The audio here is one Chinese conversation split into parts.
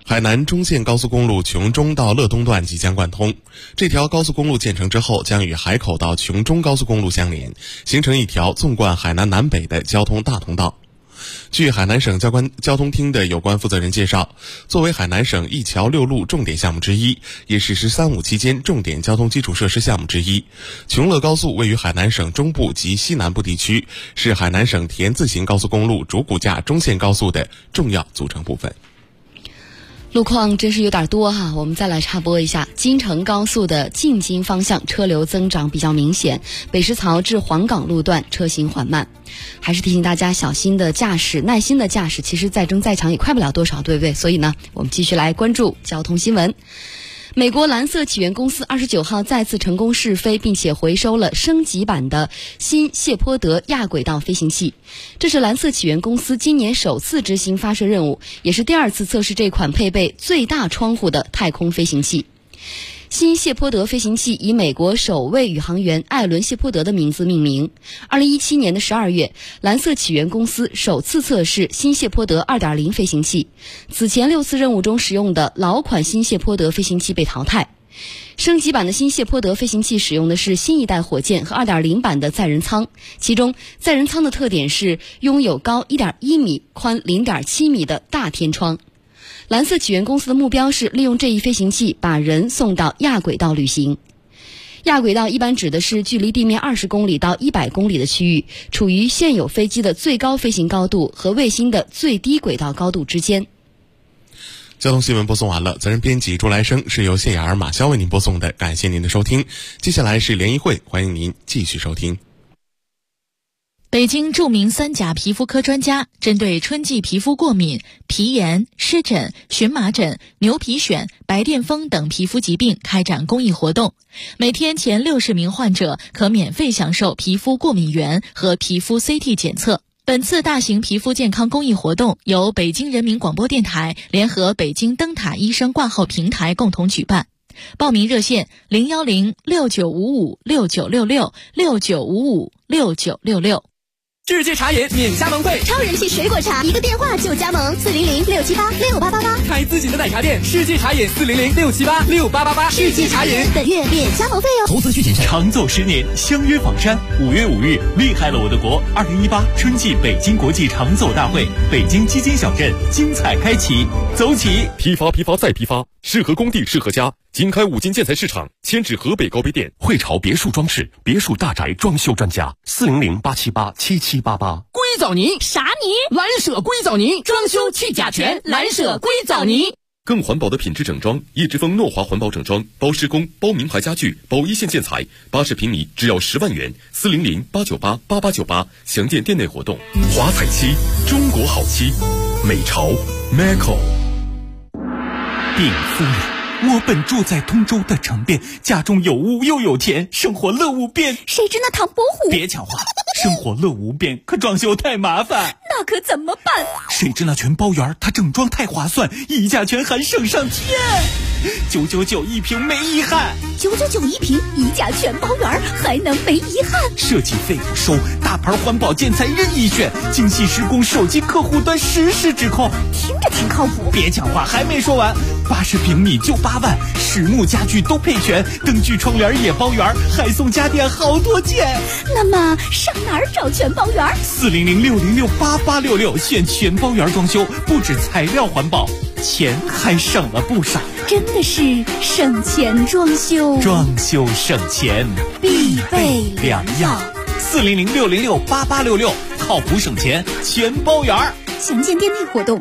海南中线高速公路琼中到乐东段即将贯通，这条高速公路建成之后，将与海口到琼中高速公路相连，形成一条纵贯海南南北的交通大通道。据海南省交通厅的有关负责人介绍，作为海南省一桥六路重点项目之一，也是“十三五”期间重点交通基础设施项目之一。琼乐高速位于海南省中部及西南部地区，是海南省田字型高速公路主骨架中线高速的重要组成部分。 路况真是有点多哈，我们再来插播一下。京承高速的进京方向车流增长比较明显，北石槽至黄岗路段车行缓慢，还是提醒大家小心的驾驶，耐心的驾驶，其实再争再强也快不了多少，对不对？所以呢，我们继续来关注交通新闻。美国蓝色起源公司29号再次成功试飞，并且回收了升级版的新谢泼德亚轨道飞行器。这是蓝色起源公司今年首次执行发射任务，也是第二次测试这款配备最大窗户的太空飞行器。新谢泼德飞行器以美国首位宇航员艾伦·谢泼德的名字命名。2017年的12月，蓝色起源公司首次测试新谢泼德 2.0 飞行器。此前6次任务中使用的老款新谢泼德飞行器被淘汰。升级版的新谢泼德飞行器使用的是新一代火箭和 2.0 版的载人舱，其中载人舱的特点是拥有高 1.1 米、宽 0.7 米的大天窗。蓝色起源公司的目标是利用这一飞行器把人送到亚轨道旅行。亚轨道一般指的是距离地面20公里到100公里的区域，处于现有飞机的最高飞行高度和卫星的最低轨道高度之间。 交通新闻播送完了，责任编辑朱来生，是由谢雅儿、马潇为您播送的，感谢您的收听。接下来是联谊会，欢迎您继续收听。 北京著名3甲皮肤科专家针对春季皮肤过敏、皮炎、湿疹、荨麻疹、牛皮癣、白癜风等皮肤疾病开展公益活动，每天前60名患者可免费享受皮肤过敏原和皮肤 CT 检测。本次大型皮肤健康公益活动由北京人民广播电台联合北京灯塔医生挂号平台共同举办。报名热线010-6955-6966 世界茶饮免加盟费， 超人气水果茶，一个电话就加盟，400-678-6888， 开自己的奶茶店，世界茶饮400-678-6888，世界茶饮本月免加盟费哦。 投资需谨慎。长走10年，相约仿山。5月5日，厉害了我的国！2018春季北京国际长走大会，北京基金小镇精彩开启，走起！ 批发再批发，适合工地，适合家。经开五金建材市场，迁至河北高碑店。 汇潮别墅装饰，别墅大宅装修专家，400-878-7788。 硅藻泥啥泥？ 蓝舍硅藻泥，装修去甲醛，蓝舍硅藻泥。 更环保的品质整装，叶之峰诺华环保整装，包施工，包名牌家具，包一线建材，80平米只要10万元，400-898-8898，详见店内活动。华彩漆，中国好漆，美潮 Maco。 禀夫人，我本住在通州的城边，家中有屋又有田，生活乐无边。 谁知那唐伯虎？ 别讲话，生活乐无边，可装修太麻烦。 那可怎么办？ 谁知那全包园，它整装太划算，溢价全含省上天，999一平没遗憾。 999一平，溢价全包园，还能没遗憾？ 设计费不收，大牌环保建材任意选，精细施工，手机客户端实时指控， 听着挺靠谱。 别讲话，还没说完，80平米就8万，实木家具都配全，灯具窗帘也包圆，还送家电好多件。 那么上哪儿找全包园 ？400-606-8866，选全包园装修，不止材料环保，钱还省了不少。 真的是省钱装修， 装修省钱必备良药。 400-606-8866，靠谱省钱全包园。 详见店内活动。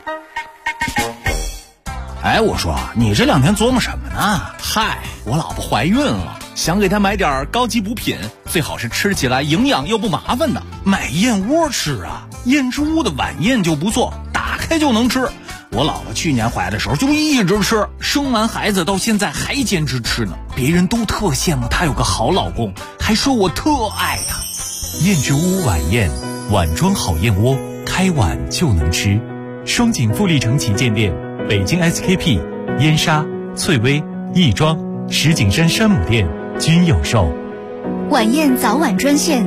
哎，我说你这2天琢磨什么呢？ 嗨，我老婆怀孕了，想给她买点高级补品，最好是吃起来营养又不麻烦的。 买燕窝吃啊，燕之屋的晚宴就不错，打开就能吃。我老婆去年怀的时候就一直吃，生完孩子到现在还坚持吃呢。别人都特羡慕她有个好老公，还说我特爱她。 燕之屋晚宴，碗装好燕窝，开碗就能吃。双井富力城旗舰店，北京 SKP、燕莎、翠微、亦庄、石景山山姆店均有售。 晚宴早晚专线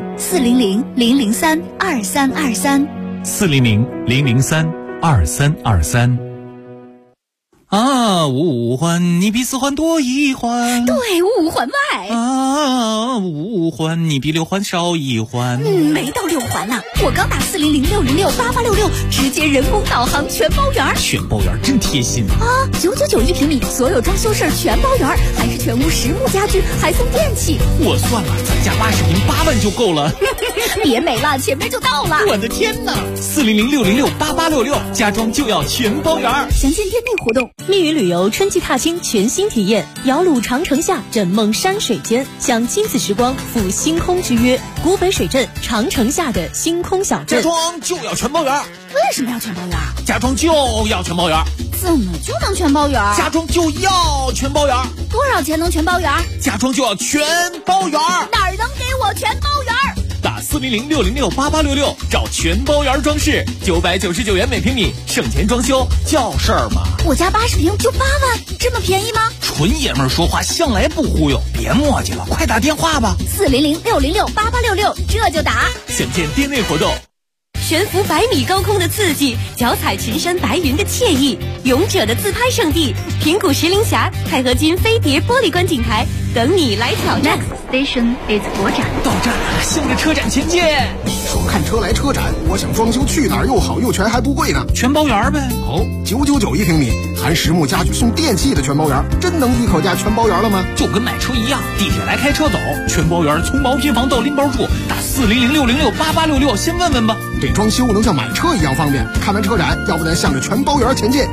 400-003-2323， 400-003-2323。 啊，五环你比四环多一环。 对，五环外。 啊，五环你比六环少一环。 没到6环呢，我刚打400-606-8866，直接人工导航全包圆。 全包圆真贴心啊！999一平米，所有装修事儿全包圆，还是全屋实木家居，还送电器。 我算了，咱家80平8万就够了。 别美了，前面就到了。 我的天哪！400-606-8866，家装就要全包圆。 详见店内活动。 密云旅游春季踏青全新体验，瑶鲁长城下，枕梦山水间，享亲子时光，赴星空之约。古北水镇长城下的星空小镇， 家装就要全包圆。 为什么要全包圆？ 家装就要全包圆。 怎么就能全包圆？ 家装就要全包圆。 多少钱能全包圆？ 家装就要全包圆。 哪儿能给我全包圆？ 打400-606-8866，找全包圆装饰，999元每平米，省钱装修叫事儿吗？ 我家80平就8万，这么便宜吗？ 纯爷们儿说话向来不忽悠，别磨叽了，快打电话吧。 400-606-8866，这就打。 详见店内活动。 悬浮100米高空的刺激，脚踩群山白云的惬意，勇者的自拍圣地平谷石林峡钛合金飞碟玻璃观景台，等你来挑战。 Next station is 国展。 到站了，向着车展前进。 说看车来车展，我想装修去哪儿又好又全还不贵呢？ 全包圆呗。 哦，999一平米，含实木家具送电器的全包圆，真能一口价全包圆了吗？ 就跟买车一样，地铁来开车走，全包圆，从毛坯房到拎包住，打400-606-8866，先问问吧。 这装修能像买车一样方便。看完车展，要不咱向着全包圆前进。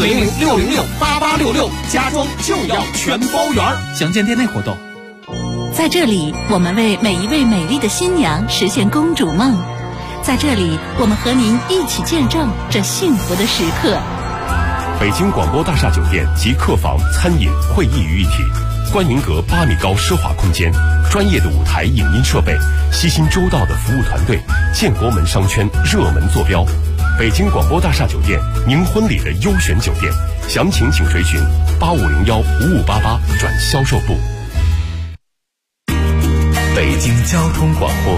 400-606-8866，家装就要全包圆。详见店内活动。 在这里，我们为每一位美丽的新娘实现公主梦。在这里，我们和您一起见证这幸福的时刻。 北京广播大厦酒店集客房、餐饮、会议于一体，观迎阁8米高奢华空间，专业的舞台影音设备，悉心周到的服务团队，建国门商圈热门坐标。北京广播大厦酒店，您婚礼的优选酒店，详情请垂询8501-5588转销售部。 北京交通广播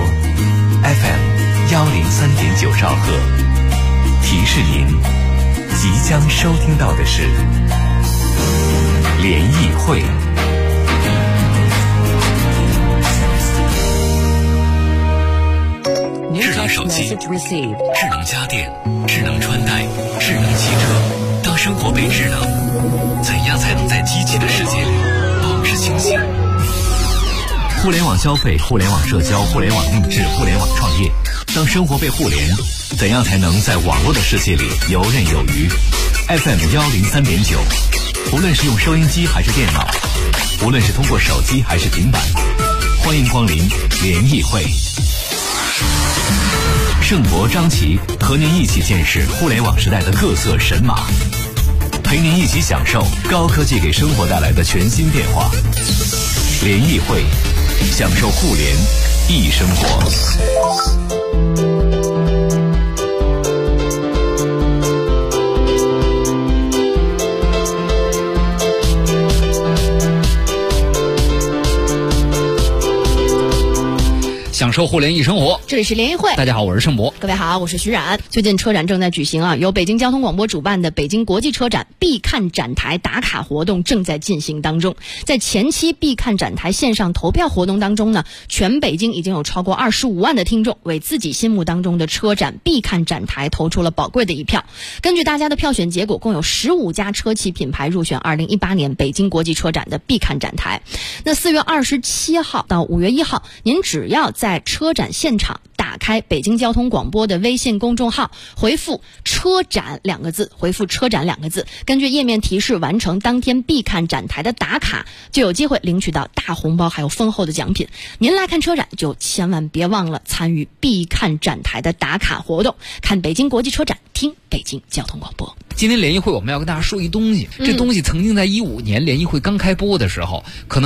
FM103.9兆赫，提示您即将收听到的是联谊会。智能手机、智能家电、智能穿戴、智能汽车，当生活被智能，怎样才能在机器的世界里保持清醒？互联网消费、互联网社交、互联网定制、互联网创业，当生活被互联，怎样才能在网络的世界里游刃有余？ FM103.9，无论是用收音机还是电脑，无论是通过手机还是平板，欢迎光临联谊会。盛博、张琪和您一起见识互联网时代的各色神马，陪您一起享受高科技给生活带来的全新变化。联谊会，享受互联易生活。 享受互联易生活， 这里是联谊会。 大家好，我是盛博。 各位好，我是徐冉。最近车展正在举行啊，由北京交通广播主办的北京国际车展必看展台打卡活动正在进行当中。在前期必看展台线上投票活动当中呢，全北京已经有超过25万的听众为自己心目当中的车展必看展台投出了宝贵的一票。根据大家的票选结果，共有15家车企品牌入选2018年北京国际车展的必看展台。那4月27号到5月1号，您只要在车展现场打开北京交通广播的微信公众号，回复车展2个字，回复车展2个字，根据页面提示完成当天必看展台的打卡，就有机会领取到大红包还有丰厚的奖品。您来看车展就千万别忘了参与必看展台的打卡活动，看北京国际车展，听北京交通广播。 今天联谊会我们要跟大家说一东西，这东西曾经在15年联谊会刚开播的时候，可能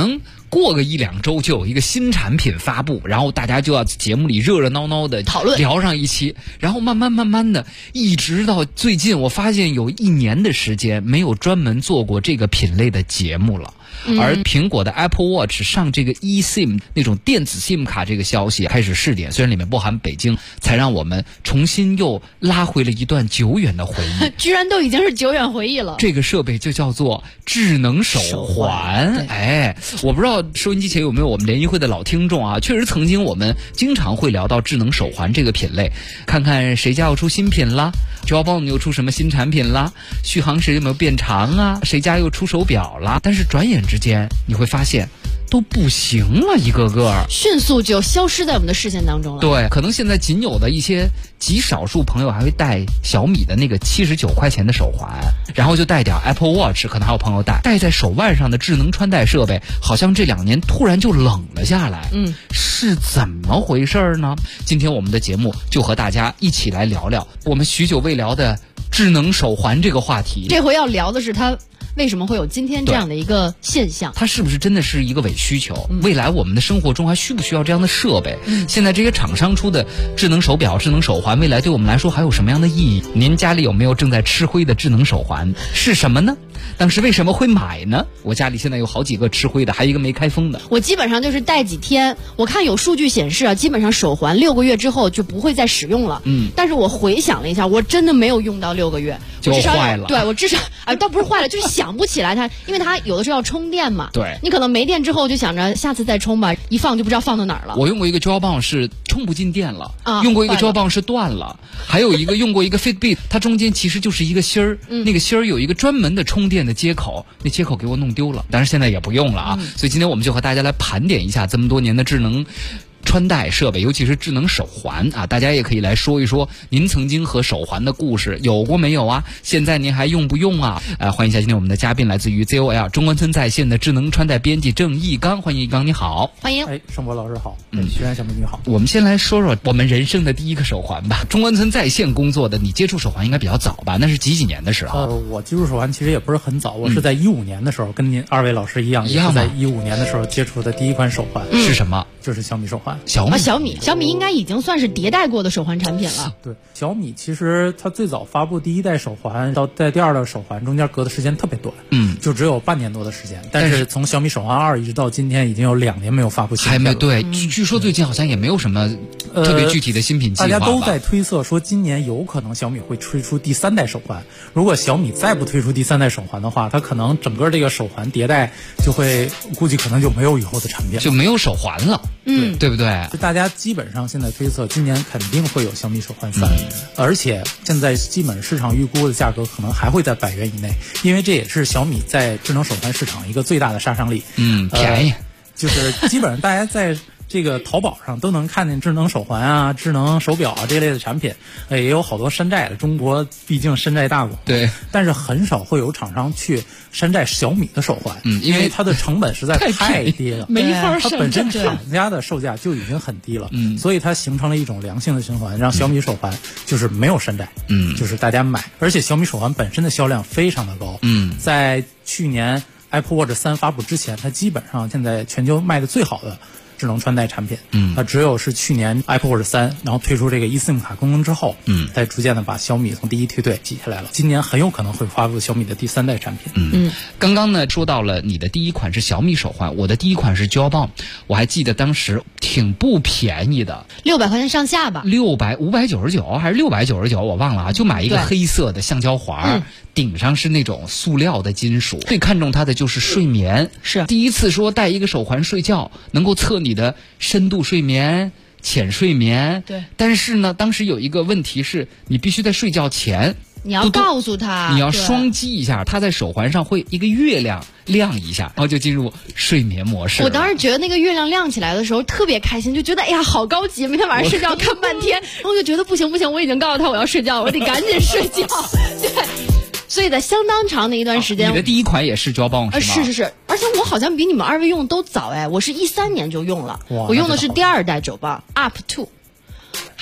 过个1-2周就有一个新产品发布，然后大家就要节目里热闹闹的讨论聊上一期，然后慢慢的，一直到最近，我发现有1年的时间没有专门做过这个品类的节目了。而苹果的 Apple Watch 上这个 eSIM 那种电子 SIM 卡这个消息开始试点，虽然里面不含北京，才让我们重新又拉回了一段久远的回忆。 居然都已经是久远回忆了。 这个设备就叫做智能手环。哎，我不知道收音机前有没有我们联谊会的老听众啊，确实曾经我们经常会聊到智能手环这个品类，看看谁家要出新品啦，Jawbone又出什么新产品啦，续航时有没有变长啊，谁家又出手表啦，但是转眼之间你会发现都不行了，一个个迅速就消失在我们的视线当中了。 对，可能现在仅有的一些极少数朋友还会戴小米的那个79块钱的手环，然后就带点 Apple Watch， 可能还有朋友戴在手腕上的智能穿戴设备，好像这2年突然就冷了下来。是怎么回事呢？今天我们的节目就和大家一起来聊聊我们许久未聊的智能手环这个话题。 这回要聊的是它为什么会有今天这样的一个现象？ 它是不是真的是一个伪需求？未来我们的生活中还需不需要这样的设备？现在这些厂商出的智能手表、智能手环，未来对我们来说还有什么样的意义？您家里有没有正在吃灰的智能手环？是什么呢？当时为什么会买呢？我家里现在有好几个吃灰的，还有一个没开封的。 我基本上就是戴几天，我看有数据显示啊，基本上手环6个月之后就不会再使用了。但是我回想了一下，我真的没有用到6个月， 就坏了。 对，我至少倒不是坏了，就是想不起来它，因为它有的时候要充电嘛。 对， 你可能没电之后就想着下次再充吧，一放就不知道放到哪儿了。 我用过一个 Jawbone 是充不进电了，用过一个 Jawbone 是断了，还有一个用过一个 Fitbit， 它中间其实就是一个芯儿，那个芯儿有一个专门的充电的接口，那接口给我弄丢了，但是现在也不用了啊。所以今天我们就和大家来盘点一下这么多年的智能穿戴设备，尤其是智能手环啊，大家也可以来说一说您曾经和手环的故事有过没有啊？现在您还用不用啊？欢迎一下今天我们的嘉宾，来自于 ZOL 中关村在线的智能穿戴编辑郑义刚，欢迎义刚，你好。 欢迎。 盛博老师好。徐然小妹你好。 我们先来说说我们人生的第一个手环吧。中关村在线工作的你接触手环应该比较早吧？那是几年的时候？ 我接触手环其实也不是很早，我是在15年的时候，跟您二位老师一样，也是在15年的时候接触的第一款手环。 是什么？ 就是小米手环。 小米应该已经算是迭代过的手环产品了。 对，小米其实它最早发布第一代手环到在第2代手环中间隔的时间特别短，就只有半年多的时间。但是从小米手环2一直到今天，已经有2年没有发布新品了。 还没对，据说最近好像也没有什么特别具体的新品计划吧。 大家都在推测说今年有可能小米会推出第3代手环。如果小米再不推出第3代手环的话，它可能整个这个手环迭代就会估计可能就没有以后的产品了， 就没有手环了。对不对？ 大家基本上现在推测今年肯定会有小米手环3，而且现在基本市场预估的价格可能还会在100元以内，因为这也是小米在智能手环市场一个最大的杀伤力。 便宜， 就是基本上大家在这个淘宝上都能看见智能手环啊、智能手表啊这类的产品，也有好多山寨的。中国毕竟山寨大国， 对， 但是很少会有厂商去山寨小米的手环，因为它的成本实在太低了， 没法山寨。 它本身厂家的售价就已经很低了，所以它形成了一种良性的循环，让小米手环就是没有山寨，就是大家买，而且小米手环本身的销量非常的高，在去年 Apple Watch 3发布之前，它基本上现在全球卖的最好的智能穿戴产品，它只有是去年 Apple Watch 3，然后推出这个 eSIM 卡功能之后，才逐渐的把小米从第一梯队挤下来了。今年很有可能会发布小米的第3代产品。 刚刚呢说到了你的第一款是小米手环，我的第一款是 Jawbone， 我还记得当时挺不便宜的 ，600块钱上下吧 ，599还是699我忘了啊，就买一个黑色的橡胶环，顶上是那种塑料的金属。最看重它的就是睡眠， 是第一次说戴一个手环睡觉能够测你的深度睡眠、浅睡眠。 对， 但是呢，当时有一个问题是，你必须在睡觉前， 你要告诉他， 你要双击一下，它在手环上会一个月亮亮一下，然后就进入睡眠模式。 我当时觉得那个月亮亮起来的时候特别开心，就觉得哎呀好高级，每天晚上睡觉看半天，然后就觉得不行，我已经告诉他我要睡觉，我得赶紧睡觉。对。所以在相当长的一段时间， 你的第一款也是 Jawbone 是吗？ 是，而且我好像比你们2位用的都早哎，我是13年就用了，我用的是第2代Jawbone Up 2，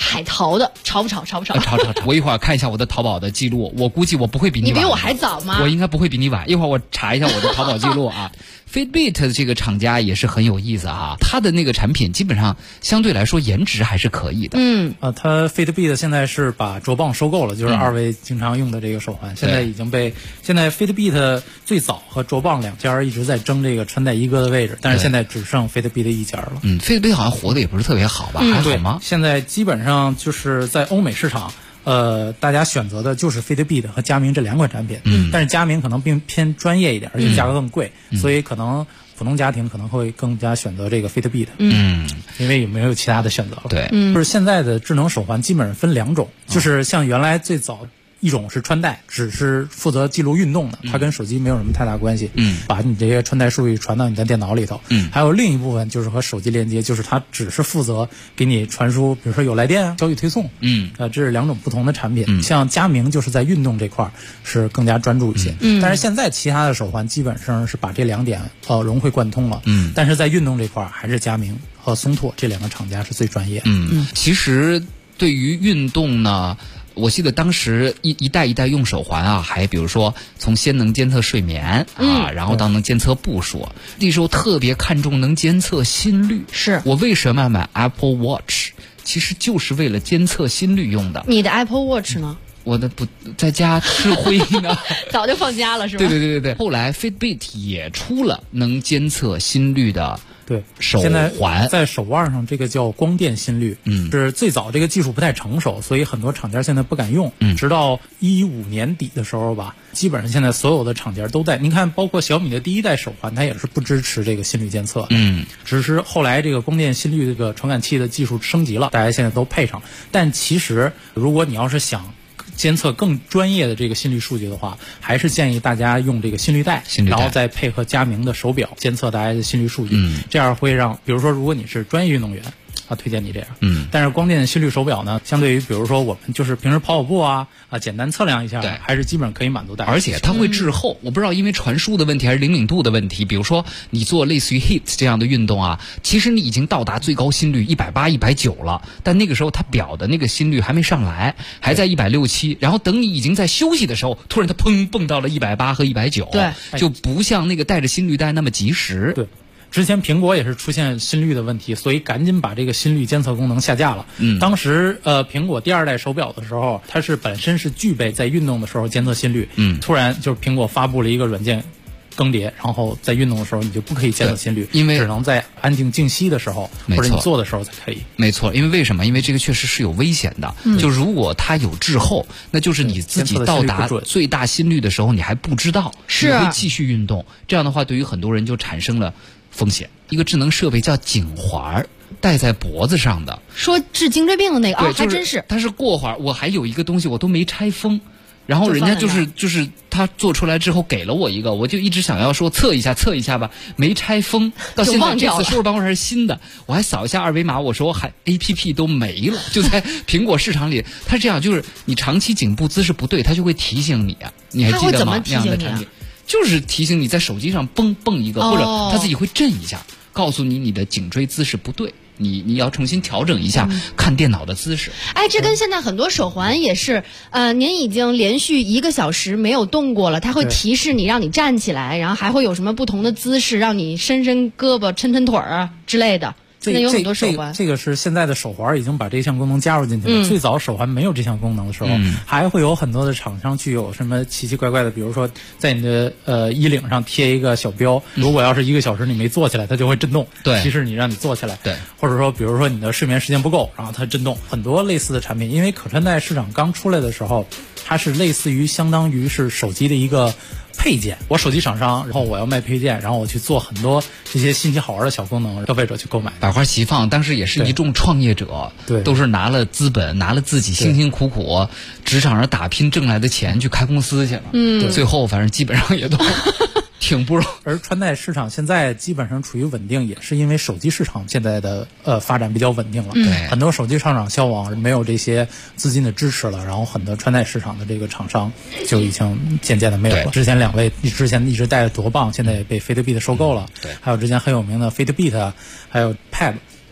海淘的，潮不潮？潮不潮？ 潮。我一会儿看一下我的淘宝的记录，我估计我不会比你晚。 你比我还早吗？ 我应该不会比你晚。一会儿我查一下我的淘宝记录啊。Fitbit 这个厂家也是很有意思啊，它的那个产品基本上相对来说颜值还是可以的。 它 Fitbit 现在是把卓棒收购了，就是二位经常用的这个手环，现在已经被Fitbit 最早和卓棒两家一直在争这个穿戴一哥的位置，但是现在只剩 Fitbit 一家了。 Fitbit 好像活得也不是特别好吧？还好吗？ 现在基本上就是在欧美市场。大家选择的就是 Fitbit 和佳明这两款产品，但是佳明可能并偏专业一点，而且价格更贵，所以可能普通家庭可能会更加选择这个 Fitbit，因为也没有其他的选择了。 对， 就是现在的智能手环基本上分两种，就是像原来最早。一种是穿戴，只是负责记录运动的，它跟手机没有什么太大关系。把你这些穿戴数据传到你的电脑里头。还有另一部分就是和手机连接，就是它只是负责给你传输，比如说有来电啊、消息推送。这是两种不同的产品。像佳明就是在运动这块是更加专注一些。但是现在其他的手环基本上是把这两点融会贯通了。但是在运动这块还是佳明和松拓这两个厂家是最专业的。 其实对于运动呢。我记得当时一代一代用手环啊，还比如说从先能监测睡眠啊，然后到能监测步数，那时候特别看重能监测心率。 是我为什么要买 Apple Watch？ 其实就是为了监测心率用的。 你的 Apple Watch 呢？ 我的不在家吃灰呢， 早就放家了是吧？ 对。后来 Fitbit 也出了能监测心率的。 对， 手环在手腕上，这个叫光电心率，是最早这个技术不太成熟，所以很多厂家现在不敢用。直到2015年底的时候吧，基本上现在所有的厂家都在。您看，包括小米的第一代手环，它也是不支持这个心率监测。只是后来这个光电心率这个传感器的技术升级了，大家现在都配上。但其实，如果你要是想监测更专业的这个心率数据的话，还是建议大家用这个心率带，然后再配合佳明的手表监测大家的心率数据。这样会让，比如说如果你是专业运动员，推荐你这样。但是光电心率手表呢，相对于比如说我们就是平时跑步啊，简单测量一下，还是基本可以满足大家。 而且它会滞后，我不知道因为传输的问题还是灵敏度的问题。比如说你做类似于 HIIT 这样的运动啊，其实你已经到达最高心率180、190了，但那个时候它表的那个心率还没上来，还在160、170，然后等你已经在休息的时候，突然它砰蹦到了180和190， 对， 就不像那个带着心率带那么及时。 对。之前苹果也是出现心率的问题，所以赶紧把这个心率监测功能下架了。当时苹果第二代手表的时候，它是本身是具备在运动的时候监测心率。突然就是苹果发布了一个软件更迭，然后在运动的时候你就不可以监测心率， 因为只能在安静静息的时候或者你做的时候才可以。 没错，因为为什么？因为这个确实是有危险的。就如果它有滞后，那就是你自己到达最大心率的时候，你还不知道，你会继续运动。这样的话，对于很多人就产生了风险。一个智能设备叫颈环，戴在脖子上的， 说治颈椎病的那个还真是。 它是过环，我还有一个东西我都没拆封，然后人家就是他做出来之后给了我一个，我就一直想要说测一下吧，没拆封，到现在这次收拾办公室是新的，我还扫一下二维码，我说我还 APP 都没了，就在苹果市场里，它这样就是你长期颈部姿势不对，它就会提醒你啊，你还记得吗？那样的产品就是提醒你在手机上蹦一个，或者它自己会震一下，告诉你的颈椎姿势不对。你要重新调整一下看电脑的姿势。 这跟现在很多手环也是，您已经连续1个小时没有动过了，它会提示你让你站起来，然后还会有什么不同的姿势，让你伸胳膊、抻腿啊之类的。现在有很多手环， 这个是现在的手环已经把这项功能加入进去了。最早手环没有这项功能的时候，还会有很多的厂商具有什么奇奇怪怪的，比如说在你的衣领上贴一个小标，如果要是1个小时你没坐起来，它就会震动，提示你让你坐起来。 对， 或者说比如说你的睡眠时间不够，然后它震动。很多类似的产品，因为可穿戴市场刚出来的时候，它是类似于相当于是手机的一个配件，我手机厂商，然后我要卖配件，然后我去做很多这些新奇好玩的小功能，消费者去购买。 百花齐放，当时也是一众创业者， 对， 都是拿了资本，拿了自己辛辛苦苦职场上打拼挣来的钱去开公司去了。最后反正基本上也都挺不容易。 而穿戴市场现在基本上处于稳定，也是因为手机市场现在的发展比较稳定了。很多手机厂商销往没有这些资金的支持了，然后很多穿戴市场的这个厂商就已经渐渐的没有了。之前2位之前一直戴着卓棒，现在也被 Fitbit 收购了。还有之前很有名的 Fitbit，还有 Pad。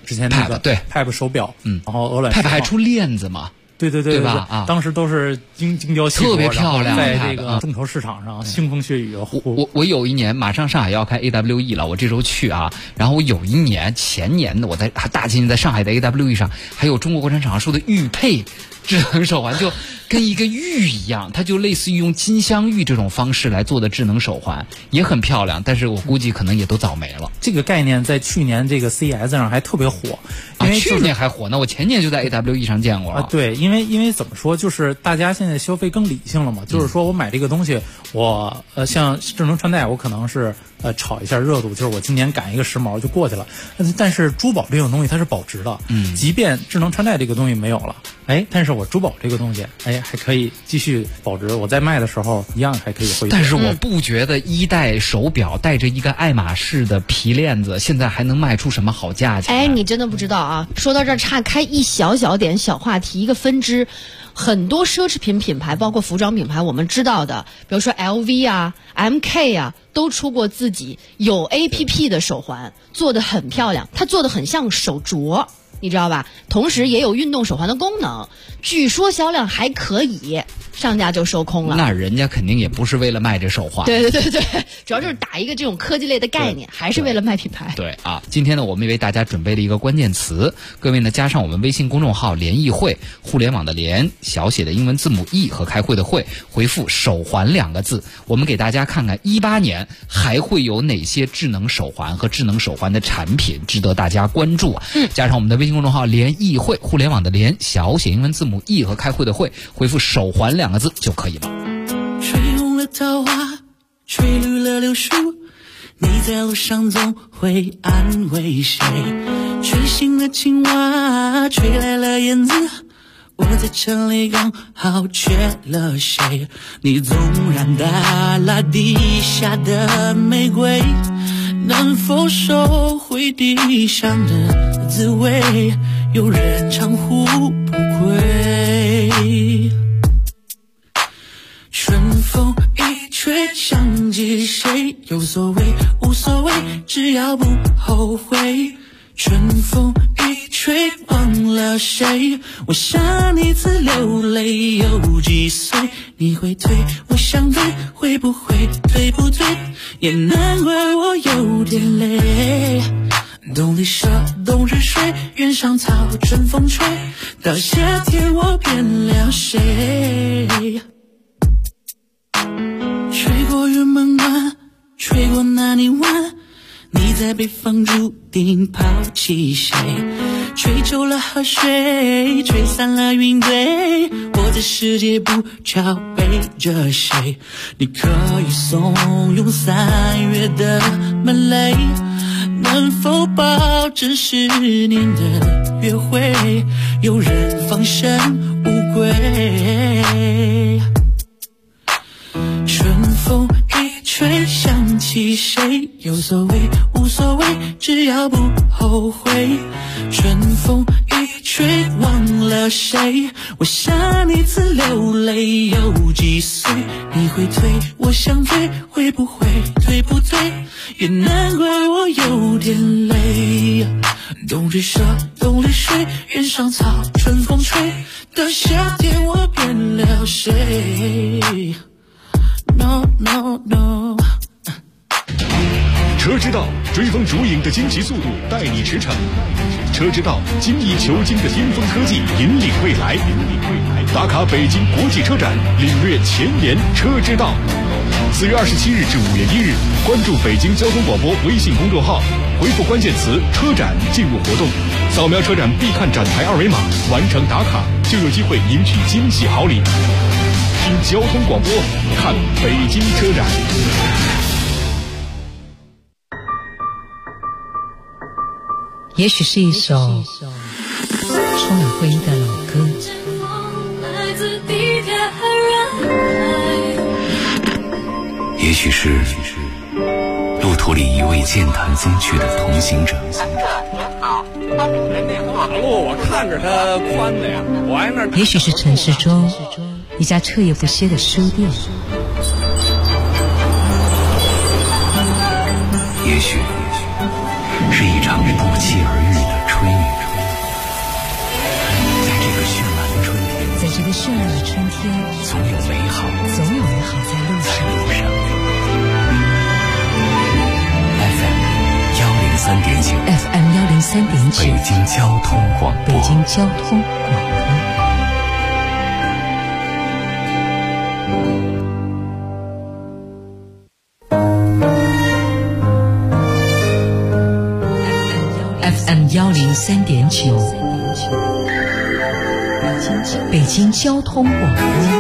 之前那个 PEP 手表，然后鹅卵石 PEP 还出链子嘛。 对吧？啊， 当时都是精雕细琢， 特别漂亮， 在这个众筹市场上腥风血雨。 我有一年马上上海要开 AWE 了，我这周去啊，然后我有一年前年的我在大今年在上海的 AWE 上，还有中国国产厂商说的玉佩智能手环，就跟一个玉一样，它就类似于用金镶玉这种方式来做的智能手环，也很漂亮，但是我估计可能也都早没了。 这个概念在去年这个 CES 上还特别火，因为去年还火呢，我前年就在 AWE 上见过了。 对，因为怎么说，就是大家现在消费更理性了嘛，就是说我买这个东西，我像智能穿戴，我可能是炒一下热度，就是我今年赶一个时髦就过去了。但是珠宝这种东西它是保值的，即便智能穿戴这个东西没有了，但是我珠宝这个东西，还可以继续保值。我在卖的时候一样还可以回。 但是我不觉得一代手表带着一个爱马仕的皮链子，现在还能卖出什么好价钱？ 你真的不知道啊！说到这儿，岔开一小点小话题，一个分支。很多奢侈品品牌，包括服装品牌，我们知道的，比如说 LV 啊、MK 啊，都出过自己有 APP 的手环，做得很漂亮，它做得很像手镯，你知道吧？同时也有运动手环的功能，据说销量还可以，上架就收空了。 那人家肯定也不是为了卖这手环。 对，主要就是打一个这种科技类的概念，还是为了卖品牌。 对啊，今天呢，我们也为大家准备了一个关键词，各位呢加上我们微信公众号联谊会，互联网的联，小写的英文字母 E 和开会的会，回复手环2个字，我们给大家看看18年还会有哪些智能手环和智能手环的产品值得大家关注啊。加上我们的微信公众号联谊会，互联网的联，小写英文字母 E 和开会的会，回复手环2个字就可以了。 吹红了桃花，吹绿了柳树，你在路上总会安慰谁？吹醒了青蛙，吹来了燕子，我在城里刚好缺了谁？你纵然大拉地下的玫瑰，能否收回地上的滋味？有人唱胡不归，春风一吹想起谁？有所谓无所谓，只要不后悔。春风一吹忘了谁？我想你曾流泪有几岁？你会退我想退，会不会对不对？也难怪我有点累。冬里蛇，冬日水，原上草，春风吹，到夏天我变了谁？吹过云门关，吹过南泥湾，你在北方注定抛弃谁？吹皱了河水，吹散了云堆，我在世界不巧背着谁？你可以怂恿3月的门雷，能否保证10年的约会？有人放生乌龟，春风一吹想起谁？有所谓无所谓，只要不后悔。春风一吹忘了谁？我想你曾流泪有几岁？你会退我想退，会不会对不对？也难怪我有点累。冬日蛇，冬日水，原上草，春风吹，到夏天我变了谁？No no no。 车之道追风逐影的惊奇速度，带你驰骋。车之道精益求精的巅峰科技，引领未来。打卡北京国际车展，领略前沿车之道。4月27日至5月1日，关注北京交通广播微信公众号，回复关键词“车展”进入活动，扫描车展必看展台2维码，完成打卡就有机会赢取惊喜好礼。听交通广播，看北京车展。 也许是一首充满回忆的老歌， 也许是路途里一位健谈风趣的同行者。 马路我看着它宽的呀，我挨那。 也许是城市中一家彻夜不歇的书店， 也许是一场不期而遇的春雨。 天， 总有美好， 总有美好在路上。 FM 103.9，北京交通广播。 北京交通广播。FM 103.9，北京交通广播。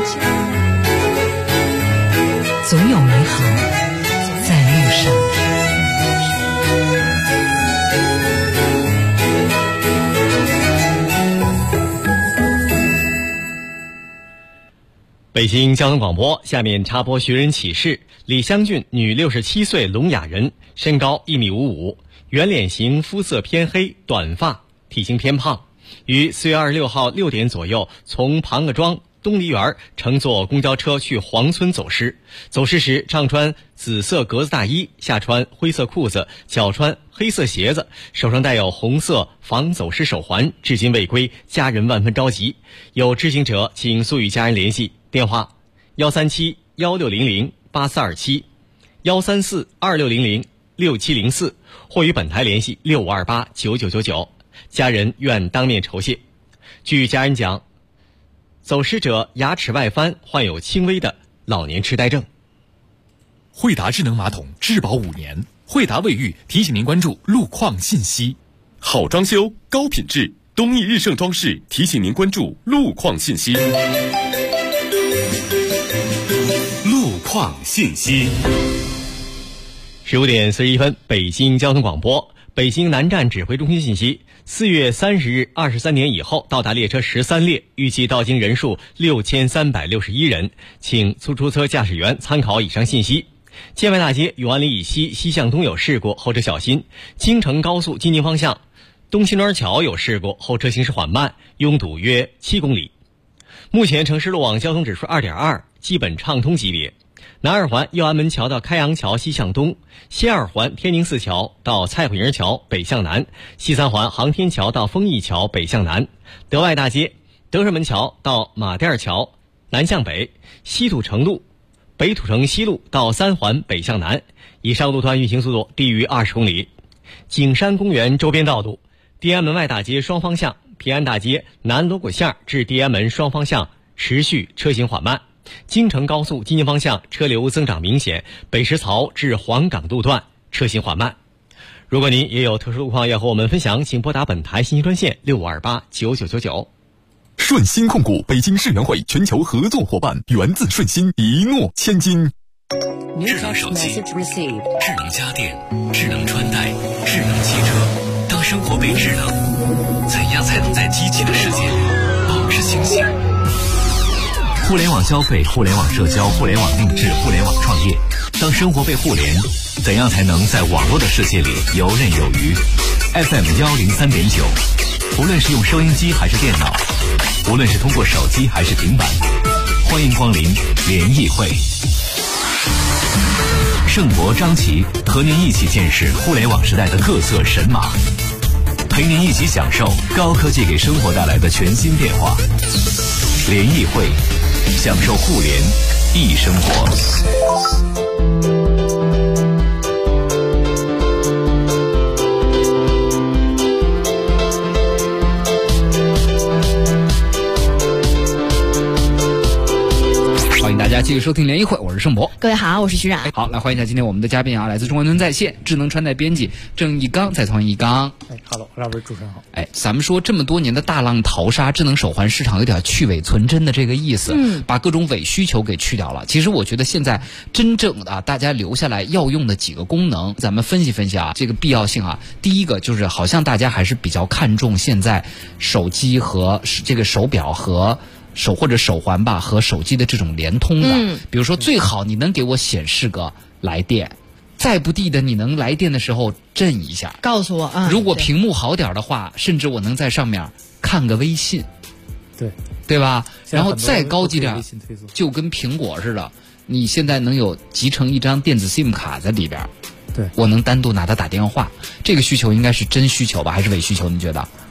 总有美好在路上。 北京交通广播，下面插播寻人启事。李香俊，女，67岁，聋哑人，身高1.55米，圆脸型，肤色偏黑，短发，体型偏胖。于4月26号6点左右，从庞各庄东梨园乘坐公交车去黄村走失。走失时上穿紫色格子大衣，下穿灰色裤子，脚穿黑色鞋子，手上带有红色防走失手环，至今未归，家人万分着急。有知情者请速与家人联系，电话137-1600-8427，134-2600-6704，或与本台联系6528-9999，家人愿当面酬谢。据家人讲，走失者牙齿外翻，患有轻微的老年痴呆症。 惠达智能马桶质保5年，惠达卫浴提醒您关注路况信息。好装修高品质，东义日盛装饰提醒您关注路况信息。路况信息。 15点41分，北京交通广播。北京南站指挥中心信息：4月30日23点以后到达列车13列，预计到京人数6361人，请出租车驾驶员参考以上信息。建外大街永安里以西西向东有事故，后车小心。京承高速进京方向东新庄桥有事故，后车行驶缓慢，拥堵约7公里。目前城市路网交通指数2.2，基本畅通级别。南二环右安门桥到开阳桥西向东，西二环天宁寺桥到蔡慧营桥北向南，西三环航天桥到丰益桥北向南，德外大街德胜门桥到马甸桥南向北，西土城路北土城西路到三环北向南，以上路段运行速度低于20公里。景山公园周边道路地安门外大街双方向，平安大街南锣鼓巷至地安门双方向持续车行缓慢。京承高速进京方向车流增长明显，北石槽至黄岗路段车行缓慢。如果您也有特殊路况要和我们分享，请拨打本台信息专线6528-9999。 顺鑫控股北京世园会全球合作伙伴，源自顺鑫，一诺千金。 智能手机、智能家电、智能穿戴、智能汽车，当生活被智能，怎样才能在机器的世界里保持清醒？互联网消费、互联网社交、互联网定制、互联网创业，当生活被互联，怎样才能在网络的世界里游刃有余？ FM 103.9，无论是用收音机还是电脑，无论是通过手机还是平板，欢迎光临联谊会。盛博、张琪和您一起见识互联网时代的各色神马，陪您一起享受高科技给生活带来的全新变化。联谊会，享受互联易生活。 欢迎大家继续收听联谊会，我是盛博。 各位好，我是徐冉。 好，来欢迎一下今天我们的嘉宾啊，来自中关村在线智能穿戴编辑郑一刚，在同一刚。 Hello， 二位主持人好。 咱们说这么多年的大浪淘沙，智能手环市场有点去伪存真的这个意思，把各种伪需求给去掉了。其实我觉得现在真正的大家留下来要用的几个功能，咱们分析分析啊，这个必要性啊。第一个就是好像大家还是比较看重现在手机和这个手表和或者手环吧和手机的这种联通的，比如说最好你能给我显示个来电，再不地的你能来电的时候震一下， 告诉我啊。 如果屏幕好点的话，甚至我能在上面看个微信，对吧？然后再高级点，就跟苹果似的，你现在能有集成一张电子 SIM 卡在里边， 对， 我能单独拿它打电话。这个需求应该是真需求吧，还是伪需求？你觉得？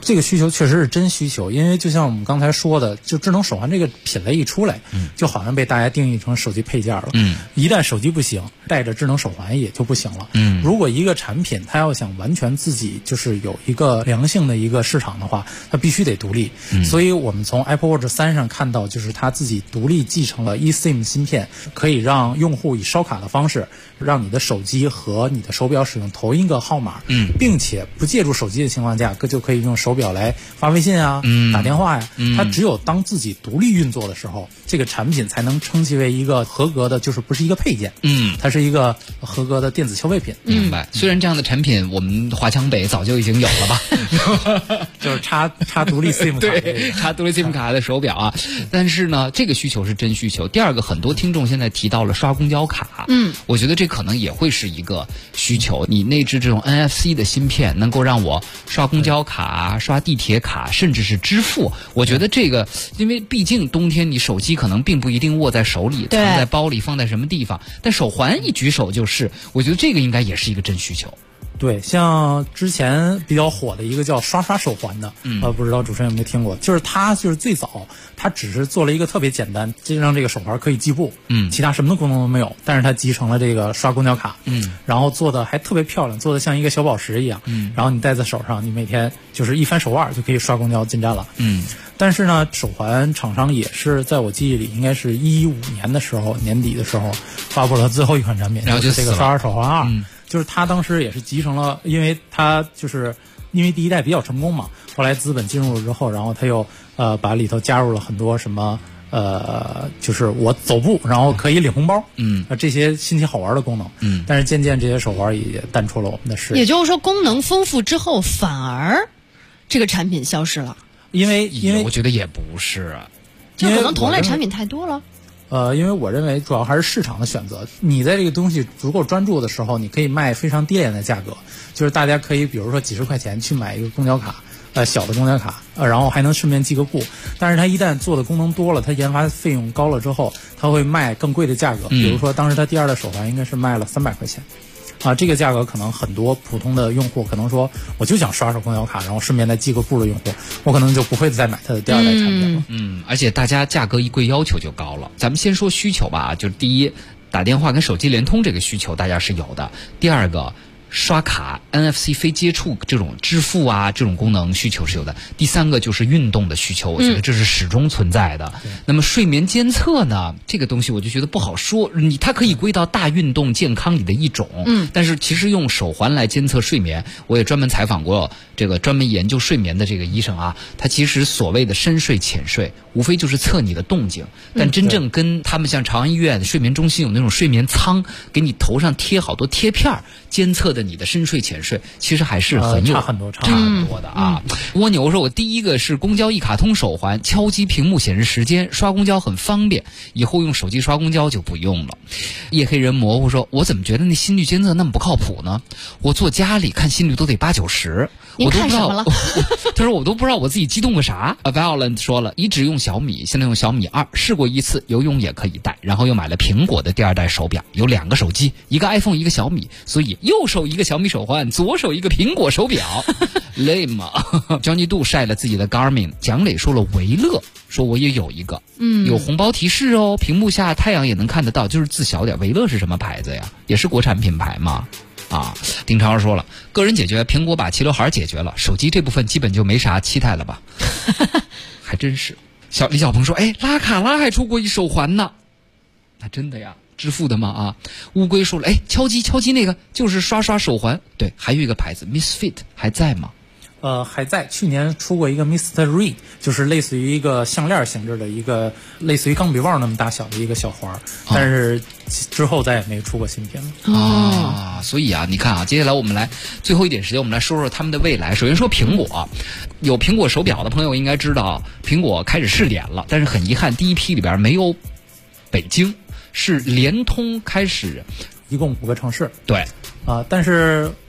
这个需求确实是真需求，因为就像我们刚才说的，就智能手环这个品类一出来，就好像被大家定义成手机配件了。一旦手机不行，带着智能手环也就不行了。如果一个产品它要想完全自己就是有一个良性的一个市场的话，它必须得独立。所以我们从 Apple Watch 3上看到，就是它自己独立继承了 eSIM 芯片，可以让用户以烧卡的方式，让你的手机和你的手表使用同一个号码，并且不借助手机的情况下，就可以用手表来发微信啊，打电话呀。它只有当自己独立运作的时候，这个产品才能称其为一个合格的，就是不是一个配件，它是一个合格的电子消费品。 明白。虽然这样的产品我们华强北早就已经有了吧， 就是插独立 SIM 卡， 对，插独立 SIM 卡的手表啊。但是呢，这个需求是真需求。第二个，很多听众现在提到了刷公交卡，我觉得这可能也会是一个需求。你内置这种 NFC 的芯片，能够让我刷公交卡、刷地铁卡，甚至是支付。我觉得这个，因为毕竟冬天你手机可能并不一定握在手里，藏在包里，放在什么地方，但手环一举手就是，我觉得这个应该也是一个真需求。 对，像之前比较火的一个叫刷手环的，不知道主持人有没有听过？就是它就是最早，它只是做了一个特别简单，就让这个手环可以计步，其他什么功能都没有，但是它集成了这个刷公交卡，然后做的还特别漂亮，做的像一个小宝石一样，然后你戴在手上，你每天就是一翻手腕就可以刷公交进站了，但是呢，手环厂商也是在我记忆里应该是2015年的时候年底的时候发布了最后一款产品， 然后就是这个刷手环2。就是他当时也是集成了，因为第一代比较成功嘛，后来资本进入了之后，然后他又把里头加入了很多什么就是我走步然后可以领红包，这些新奇好玩的功能，但是渐渐这些手环也淡出了我们的视野。 也就是说，功能丰富之后，反而这个产品消失了。 因为我觉得也不是， 就可能同类产品太多了。 因为我认为主要还是市场的选择。你在这个东西足够专注的时候，你可以卖非常低廉的价格，就是大家可以比如说几十块钱去买一个公交卡，小的公交卡，然后还能顺便记个步。但是它一旦做的功能多了，它研发费用高了之后，它会卖更贵的价格。比如说当时它第2代手环应该是卖了300块钱。这个价格可能很多普通的用户可能说，我就想刷公交卡，然后顺便再记个步的用户，我可能就不会再买它的第2代产品了。 而且大家价格一贵，要求就高了。咱们先说需求吧，就是第一，打电话跟手机联通这个需求大家是有的。第二个，刷卡 NFC 非接触这种支付啊，这种功能需求是有的。第三个就是运动的需求，我觉得这是始终存在的。那么睡眠监测呢，这个东西我就觉得不好说，它可以归到大运动健康里的一种。但是其实用手环来监测睡眠，我也专门采访过这个专门研究睡眠的这个医生啊，他其实所谓的深睡浅睡，无非就是测你的动静，但真正跟他们像朝阳医院睡眠中心有那种睡眠舱，给你头上贴好多贴片监测的你的深睡浅睡，其实还是差很多的啊。蜗牛说，我第一个是公交一卡通手环，敲击屏幕显示时间，刷公交很方便，以后用手机刷公交就不用了。夜黑人模糊说，我怎么觉得那心率监测那么不靠谱呢？我坐家里看心率都得80、90，我都不知道。他说我都不知道我自己激动个啥。Violent 说了，一直用小米，现在用小米2，试过一次，游泳也可以带，然后又买了苹果的第2代手表，有2个手机，一个 iPhone 一个小米，所以右手一个小米手环，左手一个苹果手表。lame 啊。Johnny Do 晒了自己的 Garmin， 蒋磊说了维乐，说我也有一个，有红包提示哦，屏幕下太阳也能看得到，就是字小点。维乐是什么牌子呀？也是国产品牌吗？丁超说了，个人解决，苹果把齐刘海解决了，手机这部分基本就没啥期待了吧。还真是。李小鹏说，拉卡拉还出过一手环呢，那真的呀？支付的吗？啊，乌龟说了，敲击那个就是刷手环。对，还有一个牌子 Misfit 还在吗？ 还在，去年出过一个 Mr. Ray， 就是类似于一个项链形制的一个类似于钢笔帽那么大小的一个小环，但是之后再也没出过新品了。 所以你看接下来我们来最后一点时间，我们来说说他们的未来。首先说苹果，有苹果手表的朋友应该知道，苹果开始试点了，但是很遗憾，第一批里边没有北京，是联通开始， 一共5个城市。 对。 但是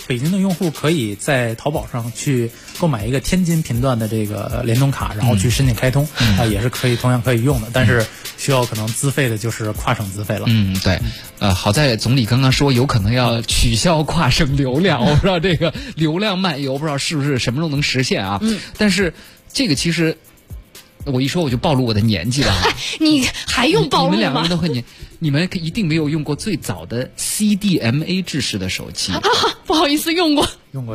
北京的用户可以在淘宝上去购买一个天津频段的这个联通卡，然后去申请开通，也是同样可以用的，但是需要可能资费的就是跨省资费了。 对，好在总理刚刚说有可能要取消跨省流量，我不知道这个流量漫游不知道是不是什么时候能实现啊？但是这个其实我一说我就暴露我的年纪了。 你还用暴露吗？ 你们两个人都很你们一定没有用过最早的 CDMA 制式的手机。 不好意思，用过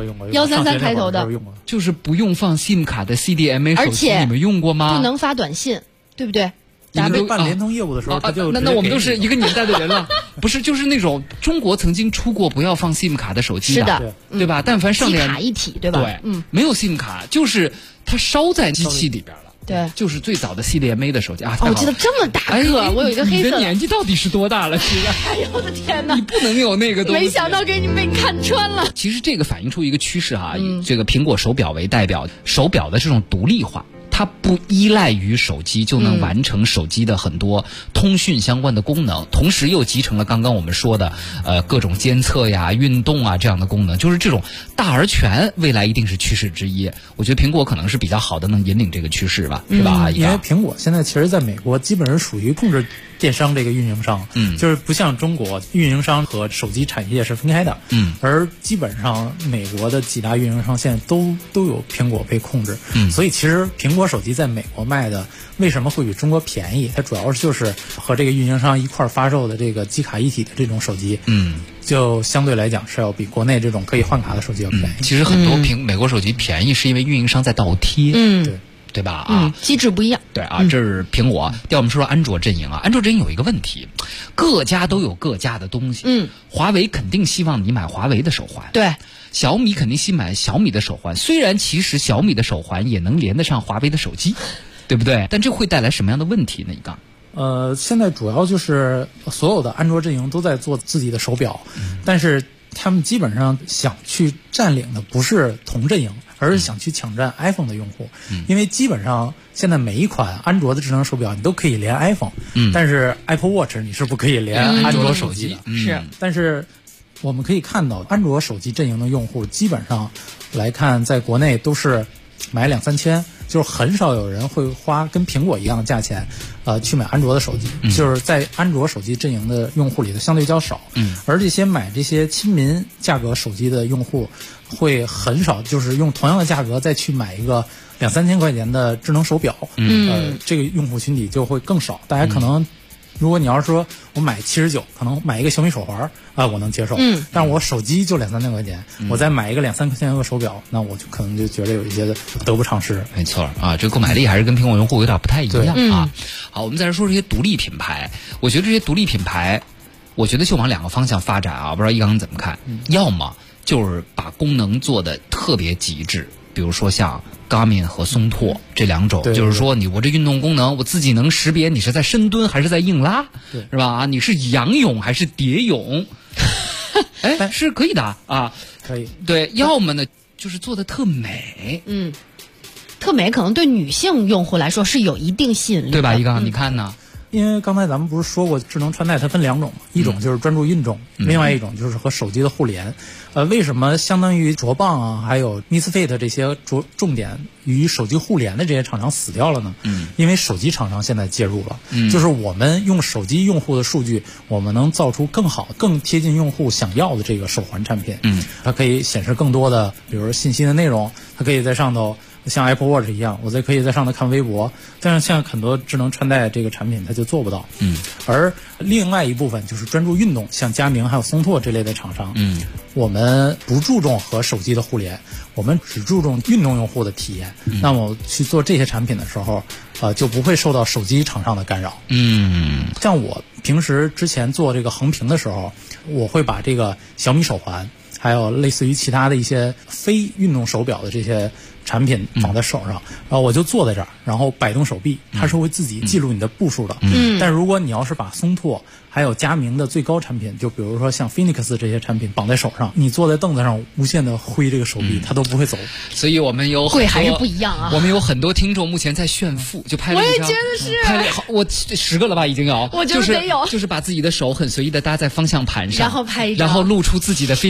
133开头的， 就是不用放 SIM 卡的 CDMA 手机，你们用过吗？ 不能发短信，对不对？ 你们办联通业务的时候， 那我们都是一个年代的人了。不是，就是那种中国曾经出过不要放 SIM 卡的手机的，是的， 对吧？但凡上面机卡一体，对吧？ 对，没有 SIM 卡，就是它烧在机器里边了。 对， 就是最早的 CDMA 的手机啊！ 我记得这么大个，我有一个黑色。 你的年纪到底是多大了？ 哎呦我的天哪！ 你不能有那个东西。 没想到被你看穿了。 其实这个反映出一个趋势哈，以这个苹果手表为代表，手表的这种独立化。它不依赖于手机就能完成手机的很多通讯相关的功能，同时又集成了刚刚我们说的各种监测呀、运动啊这样的功能，就是这种大而全，未来一定是趋势之一。我觉得苹果可能是比较好的，能引领这个趋势吧，是吧？ 因为苹果现在其实在美国基本上属于控制电商这个运营商，就是不像中国运营商和手机产业是分开的，而基本上美国的几大运营商现在都有苹果被控制，所以其实苹果手机在美国卖的为什么会比中国便宜？它主要就是和这个运营商一块发售的这个机卡一体的这种手机，就相对来讲是要比国内这种可以换卡的手机要便宜。 其实很多美国手机便宜是因为运营商在倒贴，对吧？ 机制不一样。 对啊，这是苹果。第二，我们说说安卓阵营啊。安卓阵营有一个问题，各家都有各家的东西。华为肯定希望你买华为的手环。 对。 小米肯定希买小米的手环，虽然其实小米的手环也能连得上华为的手机，对不对？但这会带来什么样的问题呢？一个， 现在主要就是所有的安卓阵营都在做自己的手表，但是他们基本上想去占领的不是同阵营，而是想去抢占 iPhone 的用户，因为基本上现在每一款安卓的智能手表你都可以连 iPhone，但是 Apple Watch 你是不可以连安卓手机的， 是， 但是我们可以看到，安卓手机阵营的用户基本上来看，在国内都是买2-3千，就是很少有人会花跟苹果一样的价钱，去买安卓的手机，就是在安卓手机阵营的用户里头相对较少。而这些买这些亲民价格手机的用户，会很少，就是用同样的价格再去买一个2-3千块钱的智能手表，这个用户群体就会更少。大家可能，如果你要是说我买79，可能买一个小米手环我能接受，但我手机就2-3千块钱，我再买一个2-3千块钱的手表，那我就可能就觉得有一些得不偿失。 没错啊，这个购买力还是跟苹果用户有点不太一样啊。好，我们再来说这些独立品牌，我觉得这些独立品牌，我觉得就往2个方向发展啊，不知道一刚怎么看？要么就是把功能做的特别极致，比如说像Garmin 和松拓这两种，就是说我这运动功能我自己能识别你是在深蹲还是在硬拉，是吧？你是仰泳还是蝶泳，哎，是可以的啊， 可以。 对，要么呢就是做的特美， 特美可能对女性用户来说是有一定吸引力的， 对吧？一刚你看呢？ 因为刚才咱们不是说过智能穿戴它分2种嘛，一种就是专注运动，另外一种就是和手机的互联。为什么相当于卓棒啊，还有 Misfit 这些重点与手机互联的这些厂商死掉了呢？因为手机厂商现在介入了，就是我们用手机用户的数据，我们能造出更好、更贴近用户想要的这个手环产品。它可以显示更多的，比如说信息的内容，它可以在上头。像 Apple Watch 一样，我可以在上头看微博，但是像很多智能穿戴这个产品，它就做不到。而另外一部分就是专注运动，像佳明还有松拓这类的厂商，我们不注重和手机的互联，我们只注重运动用户的体验。那么去做这些产品的时候，就不会受到手机厂商的干扰。像我平时之前做这个横屏的时候，我会把这个小米手环，还有类似于其他的一些非运动手表的这些产品放在手上，然后我就坐在这儿，然后摆动手臂，它是会自己记录你的步数的。但如果你要是把松拓还有佳明的最高产品，就比如说像 Phoenix 这些产品绑在手上，你坐在凳子上无限的挥这个手臂，它都不会走。 所以我们有贵还是不一样啊。 我们有很多听众目前在炫富，就拍了一张， 我也觉得是拍了我10个了吧，已经有， 我觉得得有， 就是把自己的手很随意的搭在方向盘上， 然后拍一张， 然后露出自己的 Phoenix 给我们。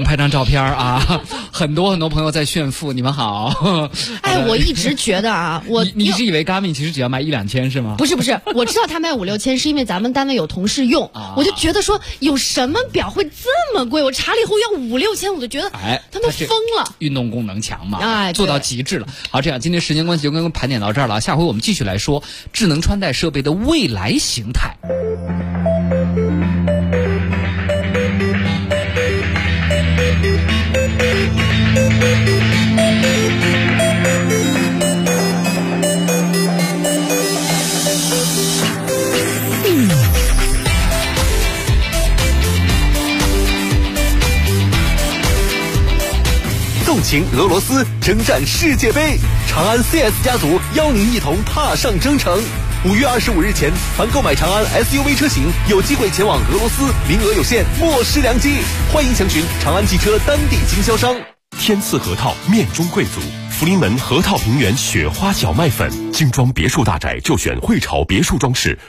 拍张照片啊，很多朋友在炫富，你们好。 哎，我一直觉得啊， 你是以为 Garmin 其实只要卖1-2千是吗？ 不是，我知道他卖5-6千是因为咱们单位有同事用，我就觉得说有什么表会这么贵？我查了以后要5-6千，我就觉得他们疯了。 运动功能强嘛， 哎， 做到极致了。好，这样今天时间关系就跟盘点到这儿了，下回我们继续来说智能穿戴设备的未来形态。 纵情俄罗斯，征战世界杯，长安 CS 家族邀您一同踏上征程。5月25日前，凡购买长安 SUV 车型，有机会前往俄罗斯，名额有限，莫失良机。欢迎详询长安汽车当地经销商。 天赐核桃面中贵族，福临门核桃平原雪花小麦粉，精装别墅大宅就选汇潮别墅装饰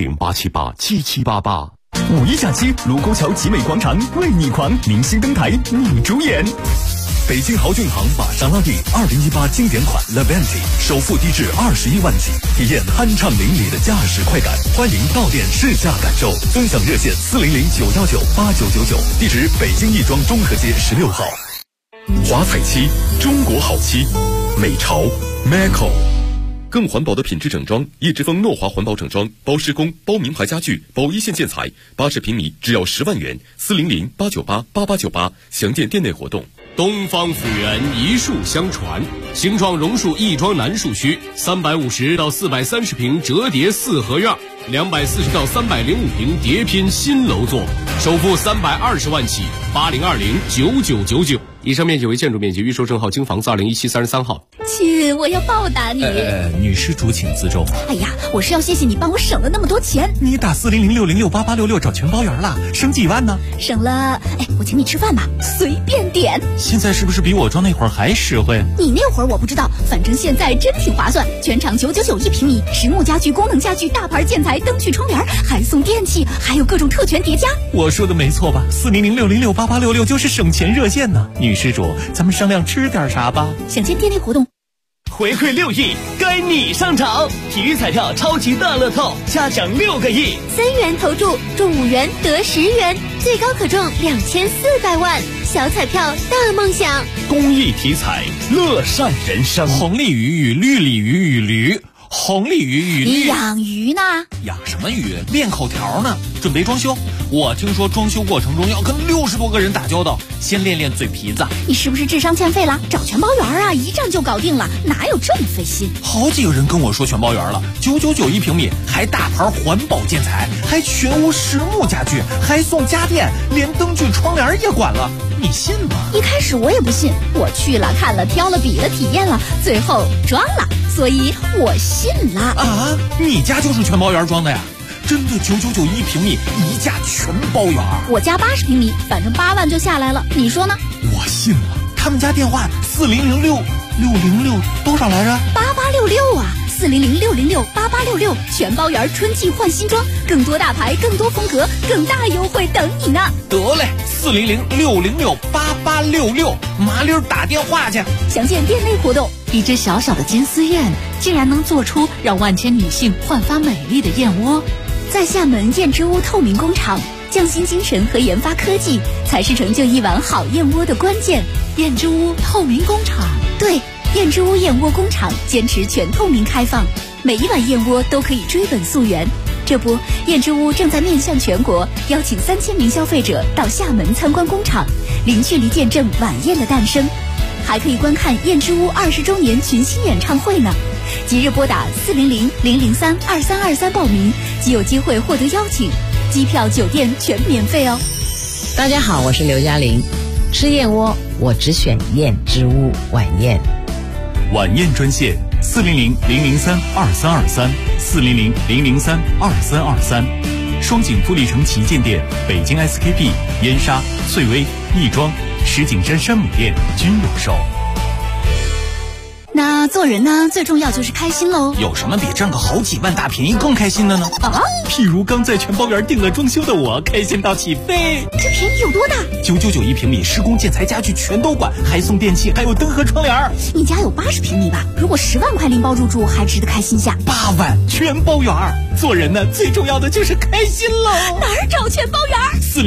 ，400-878-7788。 5一假期，卢沟桥集美广场为你狂，明星登台你主演。北京豪骏行玛莎拉蒂2018经典款 La Venti 首付低至21万起，体验酣畅淋漓的驾驶快感。欢迎到店试驾感受，尊享热线400-919-8999，地址北京亦庄中和街16号。 华彩漆，中国好漆，美潮 Maco。更环保的品质整装，一直风诺华环保整装，包施工、包名牌家具、包一线建材，80平米只要10万元，400-898-8898，详见店内活动。 东方府源一树相传，形状榕树亦庄南树区，350到430平折叠4合院，240到305平叠拼新楼座，首付320万起，80209999。以上面积为建筑面积，预售证号京房子2017-33号。 亲，我要报答你。 女施主请自重。 哎呀，我是要谢谢你帮我省了那么多钱。 你打400-606-8866找全包圆了，省几万呢？ 省了，我请你吃饭吧，随便点。 现在是不是比我装那会儿还实惠？ 你那会儿我不知道，反正现在真挺划算，全场999一平米，实木家具、功能家具、大牌建材、灯具、窗帘，还送电器，还有各种特权叠加。 我说的没错吧？400-606-8866就是省钱热线呢。女施主，咱们商量吃点啥吧？ 想见店内活动。 回馈6亿，该你上场！体育彩票超级大乐透，下奖6个亿 ，3元投注中5元得10元，最高可中2400万。小彩票大梦想， 公益体彩，乐善人生。 红鲤鱼与绿鲤鱼与驴，红鲤鱼与你养鱼呢？ 养什么鱼？练口条呢。准备装修，我听说装修过程中要跟60多个人打交道，先练练嘴皮子。 你是不是智商欠费了？找全包圆啊，一站就搞定了，哪有这么费心？ 好几个人跟我说全包圆了，999一平米，还大牌环保建材，还全屋实木家具，还送家电，连灯具窗帘也管了，你信吗？ 一开始我也不信，我去了看了挑了比了体验了，最后装了，所以我信了。 啊，你家就是全包圆装的呀？真的999一平米，一价全包圆。 我家80平米，反正8万就下来了，你说呢？ 我信了。他们家电话40066多少来着 ？8866啊，400-606-8866，全包圆，春季换新装，更多大牌，更多风格，更大优惠等你呢。 得嘞，400-606-8866，麻溜打电话去。 详见店内活动。 一只小小的金丝燕，竟然能做出让万千女性焕发美丽的燕窝。 在厦门燕之屋透明工厂，匠心精神和研发科技才是成就一碗好燕窝的关键。 燕之屋透明工厂， 对，燕之屋燕窝工厂坚持全透明开放，每一碗燕窝都可以追本溯源。这不，燕之屋正在面向全国，邀请3000名消费者到厦门参观工厂，零距离见证晚宴的诞生，还可以观看燕之屋20周年群星演唱会呢。即日拨打400-003-2323报名，即有机会获得邀请，机票、酒店全免费哦。 大家好，我是刘嘉玲，吃燕窝我只选燕之屋晚宴。 晚宴专线400-003-2323，400-003-2323，双井富力城旗舰店、北京 SKP、燕莎、翠微、亦庄、石景山山姆店均有售。 那做人呢，最重要就是开心喽。 有什么比挣个好几万大便宜更开心的呢？ 啊， 譬如刚在全包园定了装修的我，开心到起飞。 这便宜有多大 ？999平米，施工建材家具全都管，还送电器，还有灯和窗帘。 你家有80平米吧？如果10万块拎包入住，还值得开心下。 8万全包园，做人呢，最重要的就是开心喽。 哪儿找全包园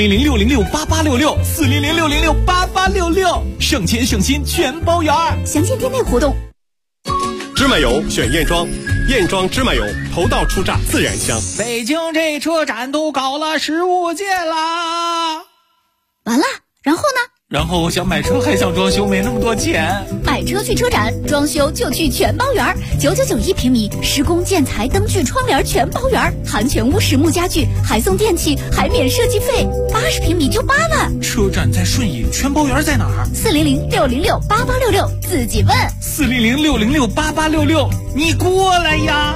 ？400-606-8866，400-606-8866，省钱省心全包园。 详见店内活动。 芝麻油选燕庄，燕庄芝麻油头道出榨，自然香。 北京这车展都搞了15届啦。 完了，然后呢？ 然后想买车还想装修，没那么多钱。 买车去车展，装修就去全包园，9991平米，施工建材灯具窗帘全包园，含全屋实木家具，还送电器，还免设计费，80平米就8万。 车展在顺义，全包园在哪儿 ？400-606-8866，自己问。 400-606-8866，你过来呀。